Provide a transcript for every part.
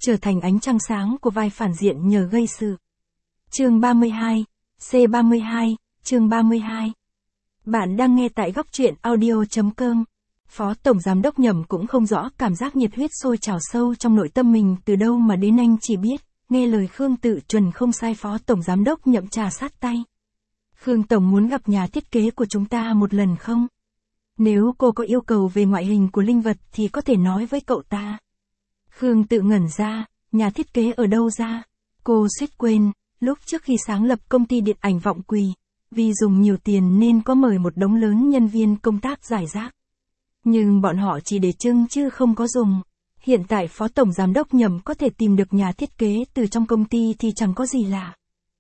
trở thành ánh trăng sáng của vai phản diện nhờ gây sự. Chương 32, C32, chương 32. Bạn đang nghe tại góc truyện audio.com. Phó Tổng Giám đốc Nhậm cũng không rõ cảm giác nhiệt huyết sôi trào sâu trong nội tâm mình từ đâu mà đến, anh chỉ biết, nghe lời Khương Tự chuẩn không sai. Phó Tổng Giám đốc Nhậm trà sát tay. Khương Tổng muốn gặp nhà thiết kế của chúng ta một lần không? Nếu cô có yêu cầu về ngoại hình của linh vật thì có thể nói với cậu ta. Khương Tự ngẩn ra, nhà thiết kế ở đâu ra? Cô suýt quên, lúc trước khi sáng lập công ty điện ảnh Vọng Quỳ, vì dùng nhiều tiền nên có mời một đống lớn nhân viên công tác rải rác. Nhưng bọn họ chỉ để trưng chứ không có dùng. Hiện tại Phó Tổng Giám đốc Nhậm có thể tìm được nhà thiết kế từ trong công ty thì chẳng có gì lạ.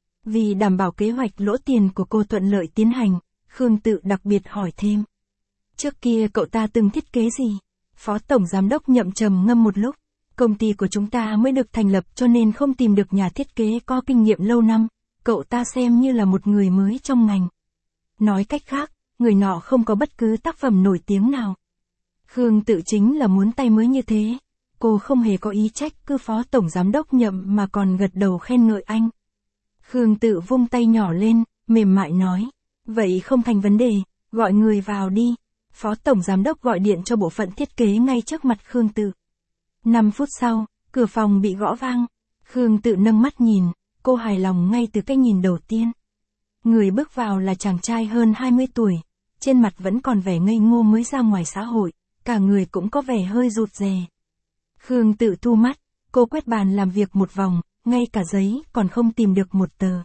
Vì đảm bảo kế hoạch lỗ tiền của cô thuận lợi tiến hành, Khương Tự đặc biệt hỏi thêm. Trước kia cậu ta từng thiết kế gì? Phó Tổng Giám đốc Nhậm trầm ngâm một lúc. Công ty của chúng ta mới được thành lập cho nên không tìm được nhà thiết kế có kinh nghiệm lâu năm. Cậu ta xem như là một người mới trong ngành. Nói cách khác, người nọ không có bất cứ tác phẩm nổi tiếng nào. Khương Tự chính là muốn tay mới như thế. Cô không hề có ý trách cứ Phó Tổng Giám đốc Nhậm mà còn gật đầu khen ngợi anh. Khương Tự vung tay nhỏ lên, mềm mại nói. Vậy không thành vấn đề, gọi người vào đi. Phó Tổng Giám đốc gọi điện cho bộ phận thiết kế ngay trước mặt Khương Tự. 5 phút sau, cửa phòng bị gõ vang. Khương Tự nâng mắt nhìn, cô hài lòng ngay từ cái nhìn đầu tiên. Người bước vào là chàng trai hơn 20 tuổi, trên mặt vẫn còn vẻ ngây ngô mới ra ngoài xã hội, cả người cũng có vẻ hơi rụt rè. Khương Tự thu mắt, cô quét bàn làm việc một vòng, ngay cả giấy còn không tìm được một tờ.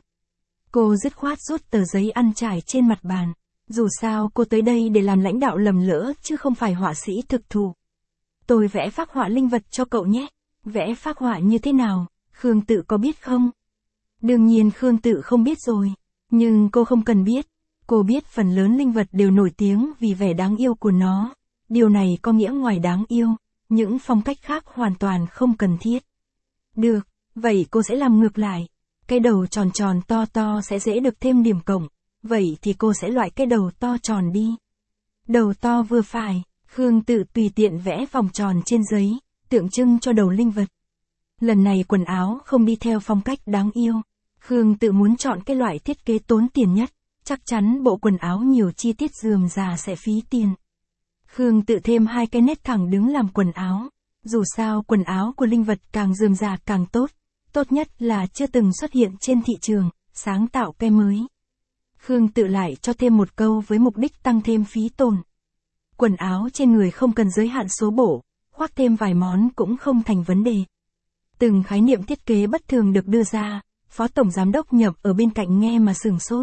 Cô dứt khoát rút tờ giấy ăn trải trên mặt bàn. Dù sao cô tới đây để làm lãnh đạo lầm lỡ chứ không phải họa sĩ thực thụ. Tôi vẽ phác họa linh vật cho cậu nhé. Vẽ phác họa như thế nào, Khương Tự có biết không? Đương nhiên Khương Tự không biết rồi. Nhưng cô không cần biết. Cô biết phần lớn linh vật đều nổi tiếng vì vẻ đáng yêu của nó. Điều này có nghĩa ngoài đáng yêu, những phong cách khác hoàn toàn không cần thiết. Được, vậy cô sẽ làm ngược lại. Cái đầu tròn tròn to to sẽ dễ được thêm điểm cộng. Vậy thì cô sẽ loại cái đầu to tròn đi. Đầu to vừa phải, Khương Tự tùy tiện vẽ vòng tròn trên giấy, tượng trưng cho đầu linh vật. Lần này quần áo không đi theo phong cách đáng yêu. Khương Tự muốn chọn cái loại thiết kế tốn tiền nhất, chắc chắn bộ quần áo nhiều chi tiết rườm rà sẽ phí tiền. Khương Tự thêm 2 cái nét thẳng đứng làm quần áo. Dù sao quần áo của linh vật càng rườm rà càng tốt. Tốt nhất là chưa từng xuất hiện trên thị trường, sáng tạo cái mới. Khương Tự lại cho thêm một câu với mục đích tăng thêm phí tổn. Quần áo trên người không cần giới hạn số bộ, khoác thêm vài món cũng không thành vấn đề. Từng khái niệm thiết kế bất thường được đưa ra, Phó Tổng Giám đốc Nhậm ở bên cạnh nghe mà sửng sốt.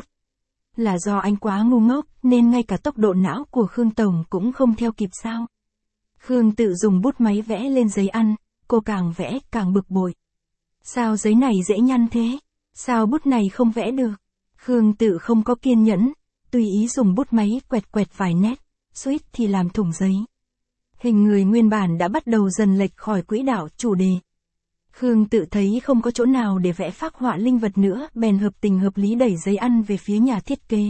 Là do anh quá ngu ngốc nên ngay cả tốc độ não của Khương Tổng cũng không theo kịp sao? Khương Tự dùng bút máy vẽ lên giấy ăn, cô càng vẽ càng bực bội. Sao giấy này dễ nhăn thế? Sao bút này không vẽ được? Khương Tự không có kiên nhẫn, tùy ý dùng bút máy quẹt quẹt vài nét, suýt thì làm thủng giấy. Hình người nguyên bản đã bắt đầu dần lệch khỏi quỹ đạo chủ đề. Khương Tự thấy không có chỗ nào để vẽ phác họa linh vật nữa, bèn hợp tình hợp lý đẩy giấy ăn về phía nhà thiết kế.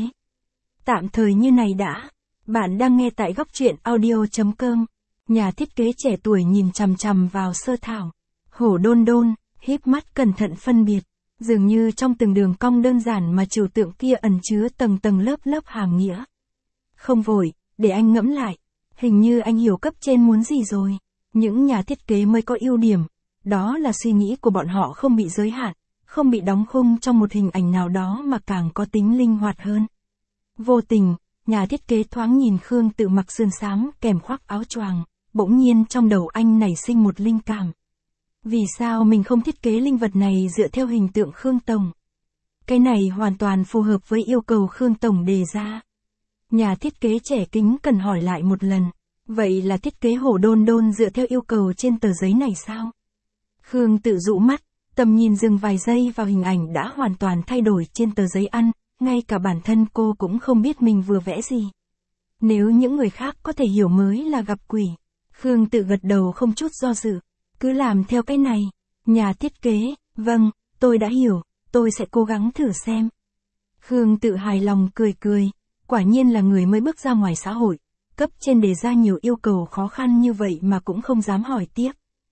Tạm thời như này đã. Bạn đang nghe tại góc truyện audio.com. Nhà thiết kế trẻ tuổi nhìn chằm chằm vào sơ thảo. Hổ đôn đôn, híp mắt cẩn thận phân biệt. Dường như trong từng đường cong đơn giản mà trừu tượng kia ẩn chứa tầng tầng lớp lớp hàm nghĩa. Không vội, để anh ngẫm lại. Hình như anh hiểu cấp trên muốn gì rồi. Những nhà thiết kế mới có ưu điểm. Đó là suy nghĩ của bọn họ không bị giới hạn, không bị đóng khung trong một hình ảnh nào đó mà càng có tính linh hoạt hơn. Vô tình, nhà thiết kế thoáng nhìn Khương Tự mặc sườn xám kèm khoác áo choàng, bỗng nhiên trong đầu anh nảy sinh một linh cảm. Vì sao mình không thiết kế linh vật này dựa theo hình tượng Khương Tổng? Cái này hoàn toàn phù hợp với yêu cầu Khương Tổng đề ra. Nhà thiết kế trẻ kính cần hỏi lại một lần. Vậy là thiết kế hổ đôn đôn dựa theo yêu cầu trên tờ giấy này sao? Khương Tự dụ mắt, tầm nhìn dừng vài giây vào hình ảnh đã hoàn toàn thay đổi trên tờ giấy ăn, ngay cả bản thân cô cũng không biết mình vừa vẽ gì. Nếu những người khác có thể hiểu mới là gặp quỷ. Khương Tự gật đầu không chút do dự. Cứ làm theo cái này. Nhà thiết kế, vâng, tôi đã hiểu, tôi sẽ cố gắng thử xem. Khương Tự hài lòng cười cười. Quả nhiên là người mới bước ra ngoài xã hội. Cấp trên đề ra nhiều yêu cầu khó khăn như vậy mà cũng không dám hỏi tiếp.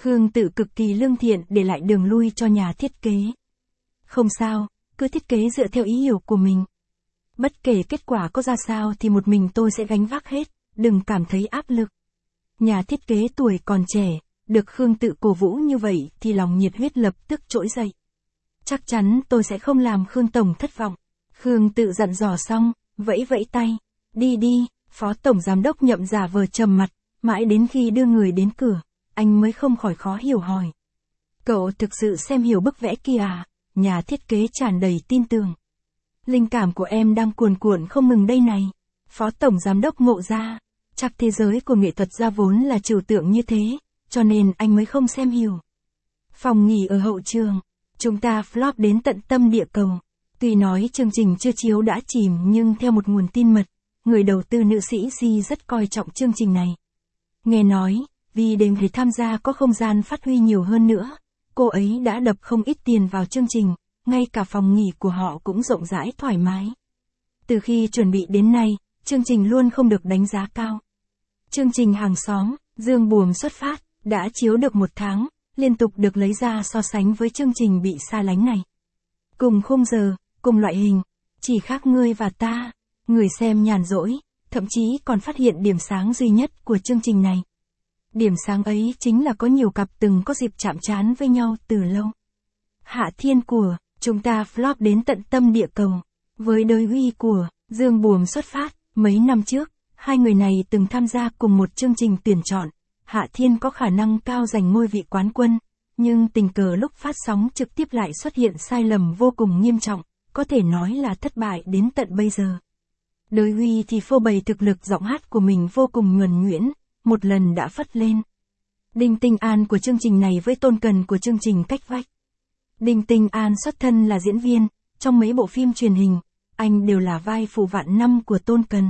Khương Tự cực kỳ lương thiện để lại đường lui cho nhà thiết kế. Không sao, cứ thiết kế dựa theo ý hiểu của mình. Bất kể kết quả có ra sao thì một mình tôi sẽ gánh vác hết, đừng cảm thấy áp lực. Nhà thiết kế tuổi còn trẻ, được Khương Tự cổ vũ như vậy thì lòng nhiệt huyết lập tức trỗi dậy. Chắc chắn tôi sẽ không làm Khương Tổng thất vọng. Khương Tự dặn dò xong, vẫy vẫy tay. Đi đi, Phó Tổng Giám đốc Nhậm giả vờ trầm mặt, mãi đến khi đưa người đến cửa, anh mới không khỏi khó hiểu hỏi. Cậu thực sự xem hiểu bức vẽ kia à? Nhà thiết kế tràn đầy tin tưởng. Linh cảm của em đang cuồn cuộn không ngừng đây này. Phó Tổng Giám đốc ngộ ra, chắc thế giới của nghệ thuật gia vốn là trừu tượng như thế, cho nên anh mới không xem hiểu. Phòng nghỉ ở hậu trường, chúng ta flop đến tận tâm địa cầu. Tuy nói chương trình chưa chiếu đã chìm nhưng theo một nguồn tin mật, người đầu tư nữ sĩ Di rất coi trọng chương trình này. Nghe nói, vì để người tham gia có không gian phát huy nhiều hơn nữa, cô ấy đã đập không ít tiền vào chương trình, ngay cả phòng nghỉ của họ cũng rộng rãi thoải mái. Từ khi chuẩn bị đến nay, chương trình luôn không được đánh giá cao. Chương trình Hàng xóm, Dương Buồm xuất phát, đã chiếu được 1 tháng, liên tục được lấy ra so sánh với chương trình bị xa lánh này. Cùng khung giờ, cùng loại hình, chỉ khác ngươi và ta, người xem nhàn rỗi, thậm chí còn phát hiện điểm sáng duy nhất của chương trình này. Điểm sáng ấy chính là có nhiều cặp từng có dịp chạm trán với nhau từ lâu. Hạ Thiên của, chúng ta flop đến tận tâm địa cầu. Với đôi huy của, Dương Buồm xuất phát, mấy năm trước, hai người này từng tham gia cùng một chương trình tuyển chọn. Hạ Thiên có khả năng cao giành ngôi vị quán quân, nhưng tình cờ lúc phát sóng trực tiếp lại xuất hiện sai lầm vô cùng nghiêm trọng, có thể nói là thất bại đến tận bây giờ. Đới Huy thì phô bày thực lực giọng hát của mình vô cùng nhuần nhuyễn, một lần đã phất lên. Đinh Tinh An của chương trình này với Tôn Cần của chương trình Cách Vách. Đinh Tinh An xuất thân là diễn viên, trong mấy bộ phim truyền hình, anh đều là vai phụ vạn năm của Tôn Cần.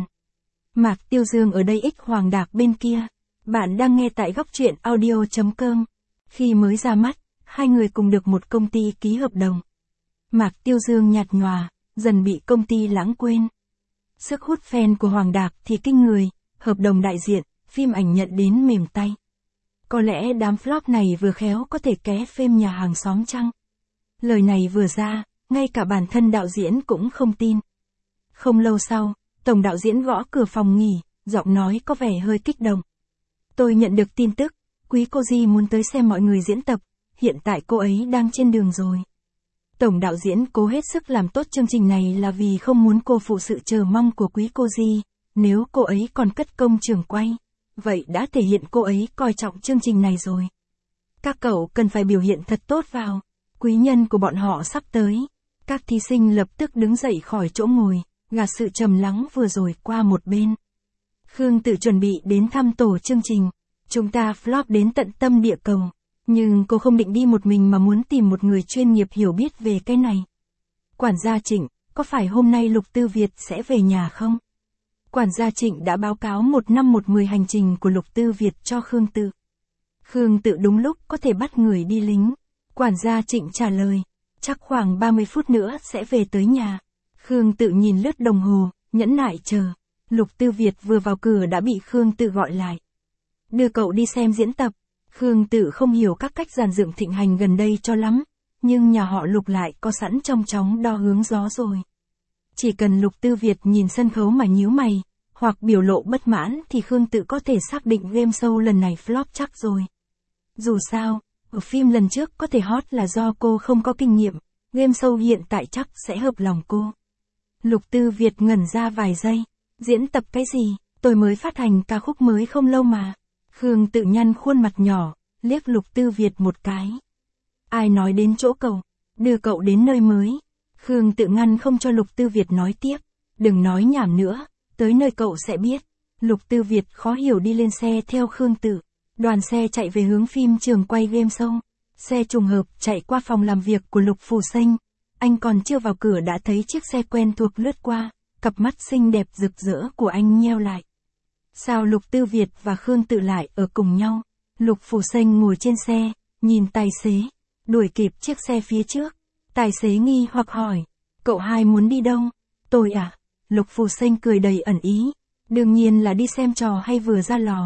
Mạc Tiêu Dương ở đây ích Hoàng Đạc bên kia. Bạn đang nghe tại góc truyện audio.com. Khi mới ra mắt, hai người cùng được một công ty ký hợp đồng. Mạc Tiêu Dương nhạt nhòa, dần bị công ty lãng quên. Sức hút fan của Hoàng Đạc thì kinh người, hợp đồng đại diện, phim ảnh nhận đến mềm tay. Có lẽ đám flop này vừa khéo có thể ké phim nhà hàng xóm chăng? Lời này vừa ra, ngay cả bản thân đạo diễn cũng không tin. Không lâu sau, tổng đạo diễn gõ cửa phòng nghỉ, giọng nói có vẻ hơi kích động. Tôi nhận được tin tức, quý cô Di muốn tới xem mọi người diễn tập, hiện tại cô ấy đang trên đường rồi. Tổng đạo diễn cố hết sức làm tốt chương trình này là vì không muốn cô phụ sự chờ mong của quý cô Di, nếu cô ấy còn cất công trường quay, vậy đã thể hiện cô ấy coi trọng chương trình này rồi. Các cậu cần phải biểu hiện thật tốt vào, quý nhân của bọn họ sắp tới. Các thí sinh lập tức đứng dậy khỏi chỗ ngồi, gạt sự trầm lắng vừa rồi qua một bên. Khương Tự chuẩn bị đến thăm tổ chương trình, chúng ta flop đến tận tâm địa cầu, nhưng cô không định đi một mình mà muốn tìm một người chuyên nghiệp hiểu biết về cái này. Quản gia Trịnh, có phải hôm nay Lục Tư Việt sẽ về nhà không? Quản gia Trịnh đã báo cáo 1 năm 1 10 hành trình của Lục Tư Việt cho Khương Tự. Khương Tự đúng lúc có thể bắt người đi lính. Quản gia Trịnh trả lời, chắc khoảng 30 phút nữa sẽ về tới nhà. Khương Tự nhìn lướt đồng hồ, nhẫn nại chờ. Lục Tư Việt vừa vào cửa đã bị Khương Tự gọi lại. Đưa cậu đi xem diễn tập. Khương Tự không hiểu các cách dàn dựng thịnh hành gần đây cho lắm, nhưng nhà họ Lục lại có sẵn trong chóng đo hướng gió rồi. Chỉ cần Lục Tư Việt nhìn sân khấu mà nhíu mày, hoặc biểu lộ bất mãn thì Khương Tự có thể xác định game show lần này flop chắc rồi. Dù sao, ở phim lần trước có thể hot là do cô không có kinh nghiệm, game show hiện tại chắc sẽ hợp lòng cô. Lục Tư Việt ngẩn ra vài giây. Diễn tập cái gì? Tôi mới phát hành ca khúc mới không lâu mà. Khương Tự nhăn khuôn mặt nhỏ, liếc Lục Tư Việt một cái. Ai nói đến chỗ cậu? Đưa cậu đến nơi mới. Khương Tự ngăn không cho Lục Tư Việt nói tiếp. Đừng nói nhảm nữa, tới nơi cậu sẽ biết. Lục Tư Việt khó hiểu đi lên xe theo Khương Tự. Đoàn xe chạy về hướng phim trường quay game show. Xe trùng hợp chạy qua phòng làm việc của Lục Phù Sinh. Anh còn chưa vào cửa đã thấy chiếc xe quen thuộc lướt qua. Cặp mắt xinh đẹp rực rỡ của anh nheo lại. Sao Lục Tư Việt và Khương Tự lại ở cùng nhau? Lục Phù Sinh ngồi trên xe, nhìn tài xế, đuổi kịp chiếc xe phía trước. Tài xế nghi hoặc hỏi, cậu hai muốn đi đâu? Tôi à? Lục Phù Sinh cười đầy ẩn ý. Đương nhiên là đi xem trò hay vừa ra lò.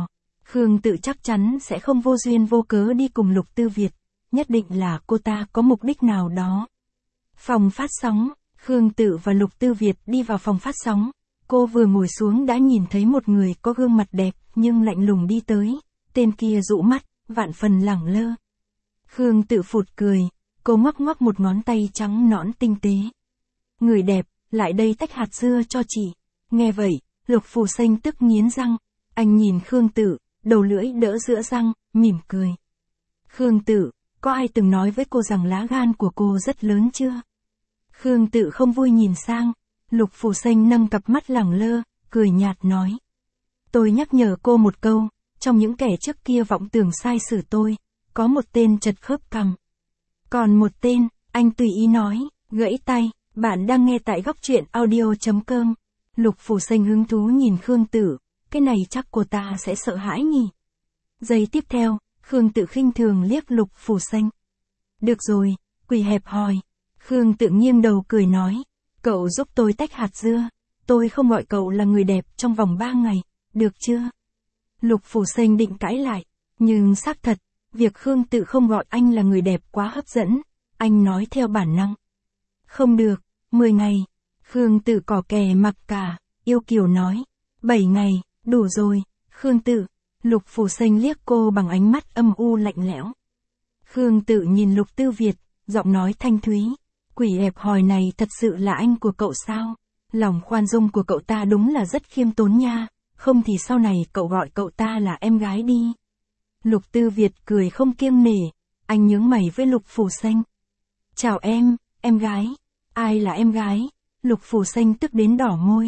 Khương Tự chắc chắn sẽ không vô duyên vô cớ đi cùng Lục Tư Việt, nhất định là cô ta có mục đích nào đó. Phòng phát sóng, Khương Tự và Lục Tư Việt đi vào phòng phát sóng. Cô vừa ngồi xuống đã nhìn thấy một người có gương mặt đẹp nhưng lạnh lùng đi tới, tên kia dụ mắt, vạn phần lẳng lơ. Khương Tự phụt cười, cô ngoắc ngoắc một ngón tay trắng nõn tinh tế. Người đẹp, lại đây tách hạt dưa cho chị. Nghe vậy, Lục Phù Xanh tức nghiến răng, anh nhìn Khương Tự, đầu lưỡi đỡ giữa răng, mỉm cười. Khương Tự, có ai từng nói với cô rằng lá gan của cô rất lớn chưa? Khương Tự không vui nhìn sang, Lục Phù Xanh nâng cặp mắt lẳng lơ, cười nhạt nói. Tôi nhắc nhở cô một câu, trong những kẻ trước kia vọng tưởng sai xử tôi, có một tên chật khớp cằm. Còn một tên, anh tùy ý nói, gãy tay, bạn đang nghe tại góc truyện audio.com. Lục Phù Xanh hứng thú nhìn Khương Tự, cái này chắc cô ta sẽ sợ hãi nhỉ. Giây tiếp theo, Khương Tự khinh thường liếc Lục Phù Xanh. Được rồi, quỷ hẹp hòi. Khương Tự nghiêng đầu cười nói, cậu giúp tôi tách hạt dưa, tôi không gọi cậu là người đẹp trong vòng 3 ngày, được chưa? Lục Phù Xanh định cãi lại, nhưng xác thật, việc Khương Tự không gọi anh là người đẹp quá hấp dẫn, anh nói theo bản năng. Không được, 10 ngày. Khương Tự cỏ kè mặc cả, yêu kiều nói, 7 ngày, đủ rồi, Khương Tự. Lục Phù Xanh liếc cô bằng ánh mắt âm u lạnh lẽo. Khương Tự nhìn Lục Tư Việt, giọng nói thanh thúy, quỷ hẹp hòi này thật sự là anh của cậu sao? Lòng khoan dung của cậu ta đúng là rất khiêm tốn nha, không thì sau này cậu gọi cậu ta là em gái đi. Lục Tư Việt cười không kiêng nể, anh nhướng mày với Lục Phù Xanh. Chào em gái. Ai là em gái? Lục Phù Xanh tức đến đỏ môi.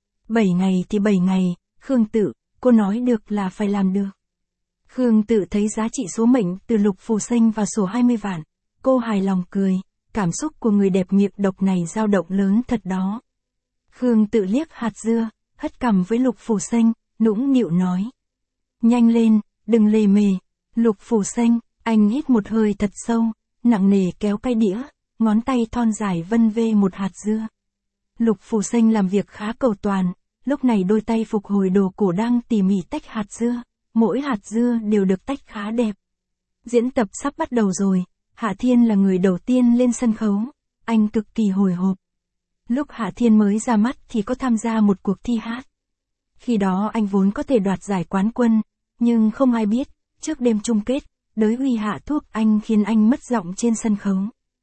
7 ngày thì 7 ngày, Khương Tự, cô nói được là phải làm được. Khương Tự thấy giá trị số mệnh từ Lục Phù Xanh vào sổ 20 vạn. Cô hài lòng cười, cảm xúc của người đẹp miệng độc này dao động lớn thật đó. Khương Tự liếc hạt dưa, hất cằm với Lục Phù Xanh, nũng nịu nói. Nhanh lên, đừng lề mề. Lục Phù Xanh, anh hít một hơi thật sâu, nặng nề kéo cái đĩa, ngón tay thon dài vân vê một hạt dưa. Lục Phù Xanh làm việc khá cầu toàn, lúc này đôi tay phục hồi đồ cổ đang tỉ mỉ tách hạt dưa, mỗi hạt dưa đều được tách khá đẹp. Diễn tập sắp bắt đầu rồi, Hạ Thiên là người đầu tiên lên sân khấu, anh cực kỳ hồi hộp. Lúc Hạ Thiên mới ra mắt thì có tham gia một cuộc thi hát. Khi đó anh vốn có thể đoạt giải quán quân, nhưng không ai biết, trước đêm chung kết, đới Huy hạ thuốc anh khiến anh mất giọng trên sân khấu.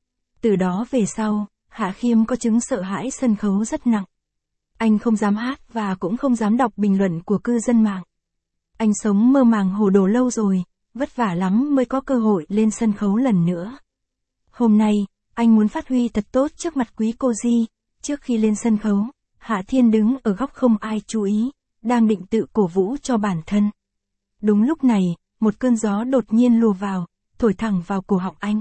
Từ đó về sau, Hạ Khiêm có chứng sợ hãi sân khấu rất nặng. Anh không dám hát và cũng không dám đọc bình luận của cư dân mạng. Anh sống mơ màng hồ đồ lâu rồi, vất vả lắm mới có cơ hội lên sân khấu lần nữa. Hôm nay, anh muốn phát huy thật tốt trước mặt quý cô Di. Trước khi lên sân khấu, Hạ Thiên đứng ở góc không ai chú ý, đang định tự cổ vũ cho bản thân. Đúng lúc này, một cơn gió đột nhiên lùa vào, thổi thẳng vào cổ họng anh.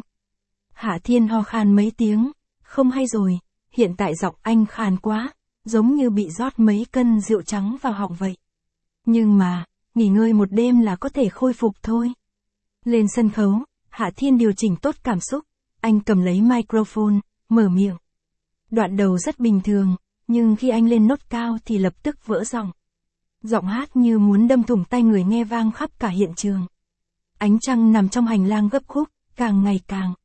Hạ Thiên ho khan mấy tiếng, không hay rồi, hiện tại giọng anh khàn quá, giống như bị rót mấy cân rượu trắng vào họng vậy. Nhưng mà, nghỉ ngơi một đêm là có thể khôi phục thôi. Lên sân khấu, Hạ Thiên điều chỉnh tốt cảm xúc, anh cầm lấy microphone, mở miệng. Đoạn đầu rất bình thường, nhưng khi anh lên nốt cao thì lập tức vỡ giọng. Giọng hát như muốn đâm thủng tai người nghe vang khắp cả hiện trường. Ánh trăng nằm trong hành lang gấp khúc, càng ngày càng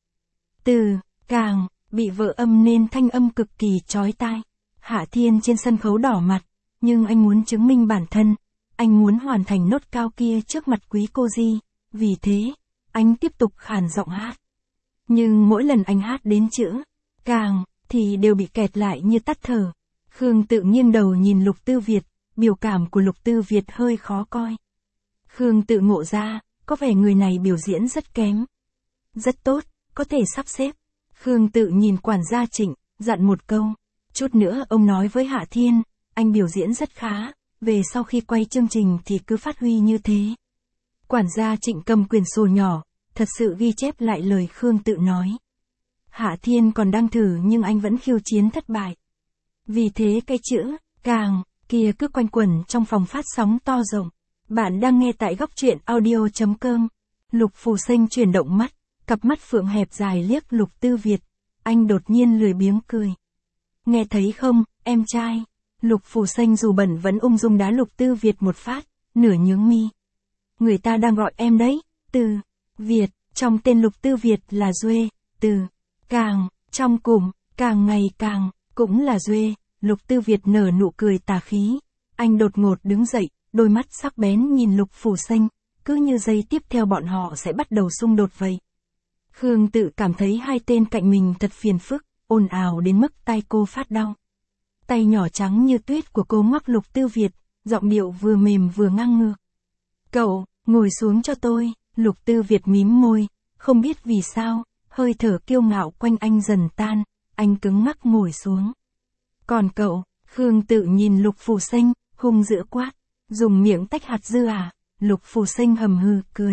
càng bị vỡ âm nên thanh âm cực kỳ chói tai. Hạ Thiên trên sân khấu đỏ mặt, nhưng anh muốn chứng minh bản thân, anh muốn hoàn thành nốt cao kia trước mặt quý cô Di, vì thế, anh tiếp tục khàn giọng hát. Nhưng mỗi lần anh hát đến chữ càng thì đều bị kẹt lại như tắt thở. Khương Tự nghiêng đầu nhìn Lục Tư Việt, biểu cảm của Lục Tư Việt hơi khó coi. Khương Tự ngộ ra, có vẻ người này biểu diễn rất kém. Rất tốt, có thể sắp xếp. Khương Tự nhìn quản gia Trịnh, dặn một câu. Chút nữa ông nói với Hạ Thiên, anh biểu diễn rất khá, về sau khi quay chương trình thì cứ phát huy như thế. Quản gia Trịnh cầm quyển sổ nhỏ, thật sự ghi chép lại lời Khương Tự nói. Hạ Thiên còn đang thử nhưng anh vẫn khiêu chiến thất bại. Vì thế cái chữ càng kia cứ quanh quẩn trong phòng phát sóng to rộng. Bạn đang nghe tại góc truyện audio.com. Lục Phù Xanh chuyển động mắt, cặp mắt phượng hẹp dài liếc Lục Tư Việt. Anh đột nhiên lười biếng cười. Nghe thấy không, em trai? Lục Phù Xanh dù bẩn vẫn ung dung đá Lục Tư Việt một phát, nửa nhướng mi. người ta đang gọi em đấy, Từ Việt, trong tên Lục Tư Việt là Duê, Từ Càng, trong cụm, càng ngày càng, cũng là Duê, Lục Tư Việt nở nụ cười tà khí. Anh đột ngột đứng dậy, đôi mắt sắc bén nhìn Lục Phủ Xanh, cứ như giây tiếp theo bọn họ sẽ bắt đầu xung đột vậy. Khương Tự cảm thấy hai tên cạnh mình thật phiền phức, ồn ào đến mức tai cô phát đau. Tay nhỏ trắng như tuyết của cô ngoắc Lục Tư Việt, giọng điệu vừa mềm vừa ngang ngược. Cậu, ngồi xuống cho tôi, Lục Tư Việt mím môi, không biết vì sao, hơi thở kiêu ngạo quanh anh dần tan, anh cứng ngắc ngồi xuống. Còn cậu, Khương Tự nhìn Lục Phủ Xanh, hung dữ quát, dùng miệng tách hạt dưa à, Lục Phủ Xanh hầm hừ cười.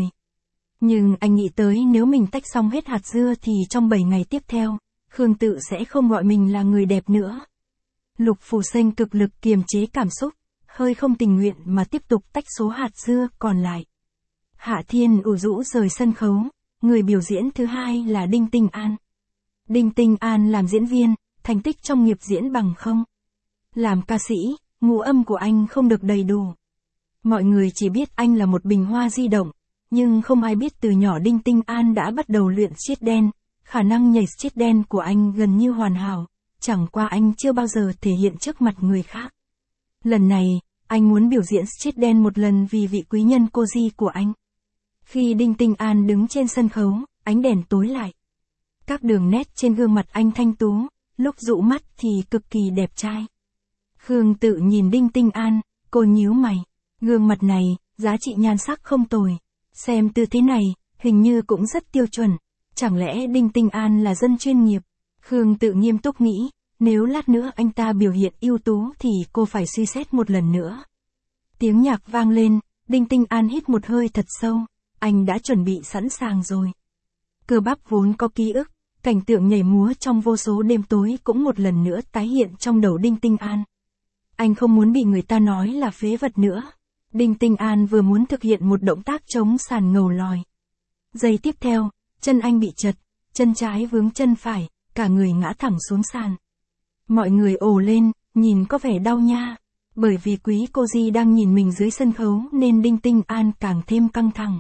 Nhưng anh nghĩ tới nếu mình tách xong hết hạt dưa thì trong 7 ngày tiếp theo, Khương Tự sẽ không gọi mình là người đẹp nữa. Lục Phủ Xanh cực lực kiềm chế cảm xúc, hơi không tình nguyện mà tiếp tục tách số hạt dưa còn lại. Hạ Thiên ủ rũ rời sân khấu, người biểu diễn thứ hai là Đinh Tinh An. Đinh Tinh An làm diễn viên, thành tích trong nghiệp diễn bằng không. Làm ca sĩ, ngũ âm của anh không được đầy đủ. Mọi người chỉ biết anh là một bình hoa di động, nhưng không ai biết từ nhỏ Đinh Tinh An đã bắt đầu luyện siết đen, khả năng nhảy siết đen của anh gần như hoàn hảo, chẳng qua anh chưa bao giờ thể hiện trước mặt người khác. Lần này, anh muốn biểu diễn siết đen một lần vì vị quý nhân cô Di của anh. Khi Đinh Tinh An đứng trên sân khấu, ánh đèn tối lại. Các đường nét trên gương mặt anh thanh tú, lúc dụ mắt thì cực kỳ đẹp trai. Khương Tự nhìn Đinh Tinh An, cô nhíu mày. Gương mặt này, giá trị nhan sắc không tồi. Xem tư thế này, hình như cũng rất tiêu chuẩn. Chẳng lẽ Đinh Tinh An là dân chuyên nghiệp? Khương Tự nghiêm túc nghĩ, nếu lát nữa anh ta biểu hiện ưu tú thì cô phải suy xét một lần nữa. Tiếng nhạc vang lên, Đinh Tinh An hít một hơi thật sâu. Anh đã chuẩn bị sẵn sàng rồi. Cơ bắp vốn có ký ức, cảnh tượng nhảy múa trong vô số đêm tối cũng một lần nữa tái hiện trong đầu Đinh Tinh An. Anh không muốn bị người ta nói là phế vật nữa. Đinh Tinh An vừa muốn thực hiện một động tác chống sàn ngầu lòi. Giây tiếp theo, chân anh bị trật, chân trái vướng chân phải, cả người ngã thẳng xuống sàn. Mọi người ồ lên, nhìn có vẻ đau nha. Bởi vì quý cô Di đang nhìn mình dưới sân khấu nên Đinh Tinh An càng thêm căng thẳng.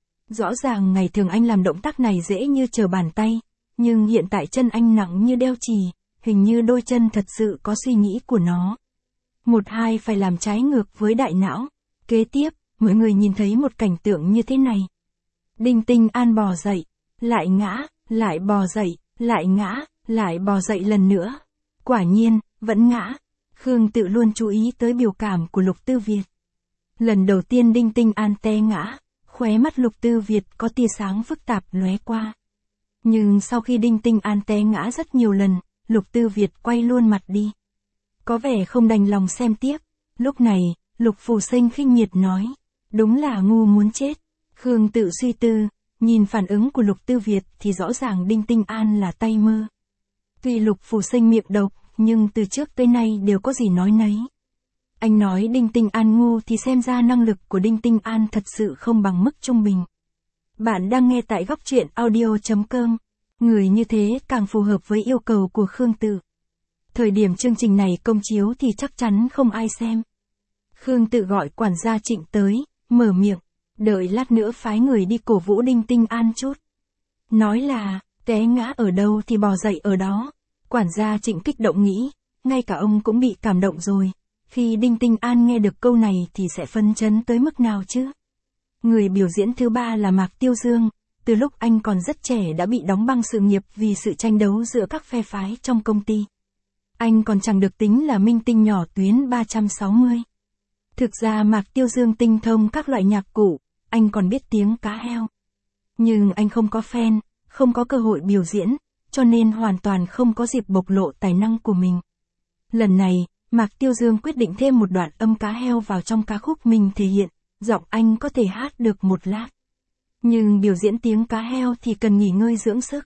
Rõ ràng ngày thường anh làm động tác này dễ như trở bàn tay, nhưng hiện tại chân anh nặng như đeo chì, hình như đôi chân thật sự có suy nghĩ của nó. Một hai phải làm trái ngược với đại não. Kế tiếp, mọi người nhìn thấy một cảnh tượng như thế này. Đinh Tinh An bò dậy, lại ngã, lại bò dậy, lại ngã, lại bò dậy lần nữa. Quả nhiên, vẫn ngã. Khương Tự luôn chú ý tới biểu cảm của Lục Tư Việt. Lần đầu tiên Đinh Tinh An té ngã, khóe mắt Lục Tư Việt có tia sáng phức tạp lóe qua. Nhưng sau khi Đinh Tinh An té ngã rất nhiều lần, Lục Tư Việt quay luôn mặt đi. Có vẻ không đành lòng xem tiếp. Lúc này, Lục Phủ Xanh khinh miệt nói, đúng là ngu muốn chết. Khương Tự suy tư, nhìn phản ứng của Lục Tư Việt thì rõ ràng Đinh Tinh An là tay mơ. Tuy Lục Phủ Xanh miệng độc, nhưng từ trước tới nay đều có gì nói nấy. Anh nói Đinh Tinh An ngu thì xem ra năng lực của Đinh Tinh An thật sự không bằng mức trung bình. Bạn đang nghe tại góc truyện audio.com. Người như thế càng phù hợp với yêu cầu của Khương Tự. Thời điểm chương trình này công chiếu thì chắc chắn không ai xem. Khương Tự gọi quản gia Trịnh tới, mở miệng, đợi lát nữa phái người đi cổ vũ Đinh Tinh An chút. Nói là, té ngã ở đâu thì bò dậy ở đó. Quản gia Trịnh kích động nghĩ, ngay cả ông cũng bị cảm động rồi. Khi Đinh Tinh An nghe được câu này thì sẽ phấn chấn tới mức nào chứ? Người biểu diễn thứ ba là Mạc Tiêu Dương, từ lúc anh còn rất trẻ đã bị đóng băng sự nghiệp vì sự tranh đấu giữa các phe phái trong công ty. Anh còn chẳng được tính là minh tinh nhỏ tuyến 360. Thực ra Mạc Tiêu Dương tinh thông các loại nhạc cụ, anh còn biết tiếng cá heo. Nhưng anh không có fan, không có cơ hội biểu diễn, cho nên hoàn toàn không có dịp bộc lộ tài năng của mình. Lần này, Mạc Tiêu Dương quyết định thêm một đoạn âm cá heo vào trong ca khúc mình thể hiện, giọng anh có thể hát được một lát. Nhưng biểu diễn tiếng cá heo thì cần nghỉ ngơi dưỡng sức.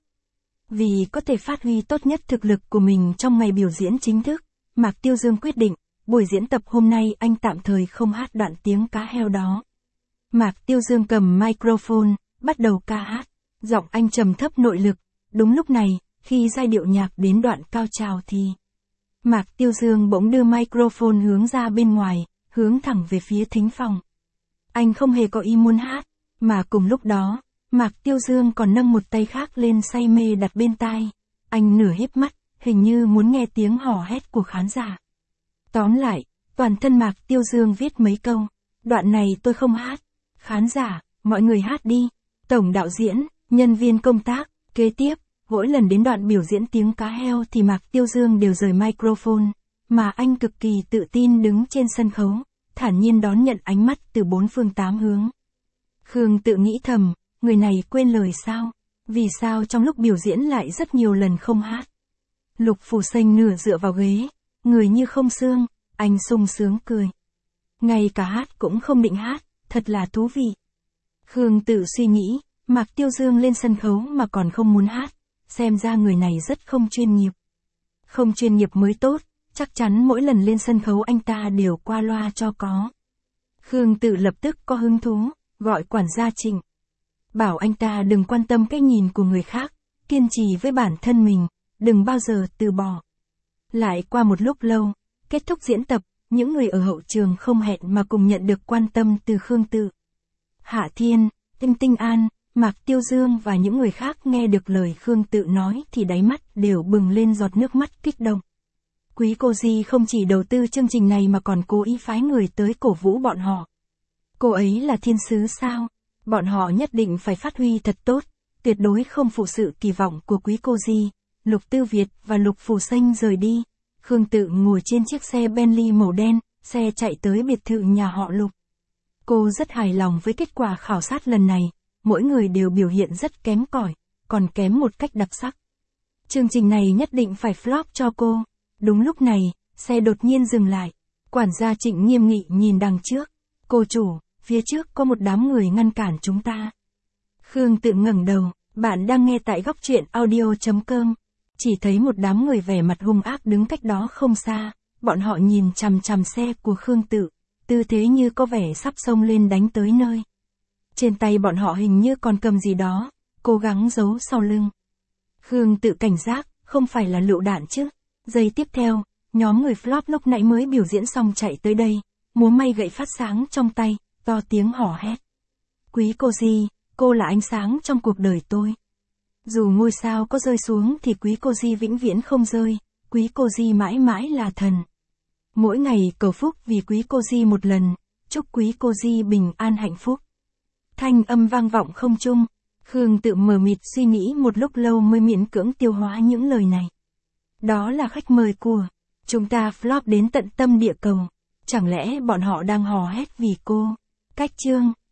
Vì có thể phát huy tốt nhất thực lực của mình trong ngày biểu diễn chính thức, Mạc Tiêu Dương quyết định, buổi diễn tập hôm nay anh tạm thời không hát đoạn tiếng cá heo đó. Mạc Tiêu Dương cầm microphone, bắt đầu ca hát, giọng anh trầm thấp nội lực. Đúng lúc này, khi giai điệu nhạc đến đoạn cao trào thì Mạc Tiêu Dương bỗng đưa microphone hướng ra bên ngoài, hướng thẳng về phía thính phòng. Anh không hề có ý muốn hát, mà cùng lúc đó, Mạc Tiêu Dương còn nâng một tay khác lên say mê đặt bên tai. Anh nửa híp mắt, hình như muốn nghe tiếng hò hét của khán giả. Tóm lại, toàn thân Mạc Tiêu Dương viết mấy câu. Đoạn này tôi không hát. Khán giả, mọi người hát đi. Tổng đạo diễn, nhân viên công tác, kế tiếp, mỗi lần đến đoạn biểu diễn tiếng cá heo thì Mạc Tiêu Dương đều rời microphone, mà anh cực kỳ tự tin đứng trên sân khấu, thản nhiên đón nhận ánh mắt từ bốn phương tám hướng. Khương tự nghĩ thầm, người này quên lời sao? Vì sao trong lúc biểu diễn lại rất nhiều lần không hát? Lục Phù Sinh nửa dựa vào ghế, người như không xương, anh sung sướng cười. Ngay cả hát cũng không định hát, thật là thú vị. Khương tự suy nghĩ, Mạc Tiêu Dương lên sân khấu mà còn không muốn hát, xem ra người này rất không chuyên nghiệp. Không chuyên nghiệp mới tốt, chắc chắn mỗi lần lên sân khấu anh ta đều qua loa cho có. Khương tự lập tức có hứng thú, gọi quản gia Trịnh. Bảo anh ta đừng quan tâm cái nhìn của người khác, kiên trì với bản thân mình, đừng bao giờ từ bỏ. Lại qua một lúc lâu, kết thúc diễn tập, những người ở hậu trường không hẹn mà cùng nhận được quan tâm từ Khương tự. Hạ Thiên, Tinh An, Mạc Tiêu Dương và những người khác nghe được lời Khương tự nói thì đáy mắt đều bừng lên giọt nước mắt kích động. Quý cô Di không chỉ đầu tư chương trình này mà còn cố ý phái người tới cổ vũ bọn họ. Cô ấy là thiên sứ sao? Bọn họ nhất định phải phát huy thật tốt, tuyệt đối không phụ sự kỳ vọng của quý cô Di. Lục Tư Việt và Lục Phù Sinh rời đi. Khương tự ngồi trên chiếc xe Bentley màu đen, xe chạy tới biệt thự nhà họ Lục. Cô rất hài lòng với kết quả khảo sát lần này, mỗi người đều biểu hiện rất kém cỏi, còn kém một cách đặc sắc. Chương trình này nhất định phải flop cho cô. Đúng lúc này, xe đột nhiên dừng lại. Quản gia Trịnh nghiêm nghị nhìn đằng trước. Cô chủ, phía trước có một đám người ngăn cản chúng ta. Khương tự ngẩng đầu, bạn đang nghe tại góc truyện audio.com. Chỉ thấy một đám người vẻ mặt hung ác đứng cách đó không xa, bọn họ nhìn chằm chằm xe của Khương tự, tư thế như có vẻ sắp xông lên đánh tới nơi. Trên tay bọn họ hình như còn cầm gì đó, cố gắng giấu sau lưng. Khương tự cảnh giác, không phải là lựu đạn chứ. Giây tiếp theo, nhóm người flop lúc nãy mới biểu diễn xong chạy tới đây, múa may gậy phát sáng trong tay, to tiếng hò hét. Quý cô Di, cô là ánh sáng trong cuộc đời tôi. Dù ngôi sao có rơi xuống thì quý cô Di vĩnh viễn không rơi, quý cô Di mãi mãi là thần. Mỗi ngày cầu phúc vì quý cô Di một lần, chúc quý cô Di bình an hạnh phúc. Thanh âm vang vọng không trung, Khương tự mờ mịt suy nghĩ một lúc lâu mới miễn cưỡng tiêu hóa những lời này. Đó là khách mời của chúng ta flop đến tận tâm địa cầu, chẳng lẽ bọn họ đang hò hét vì cô? Cách chương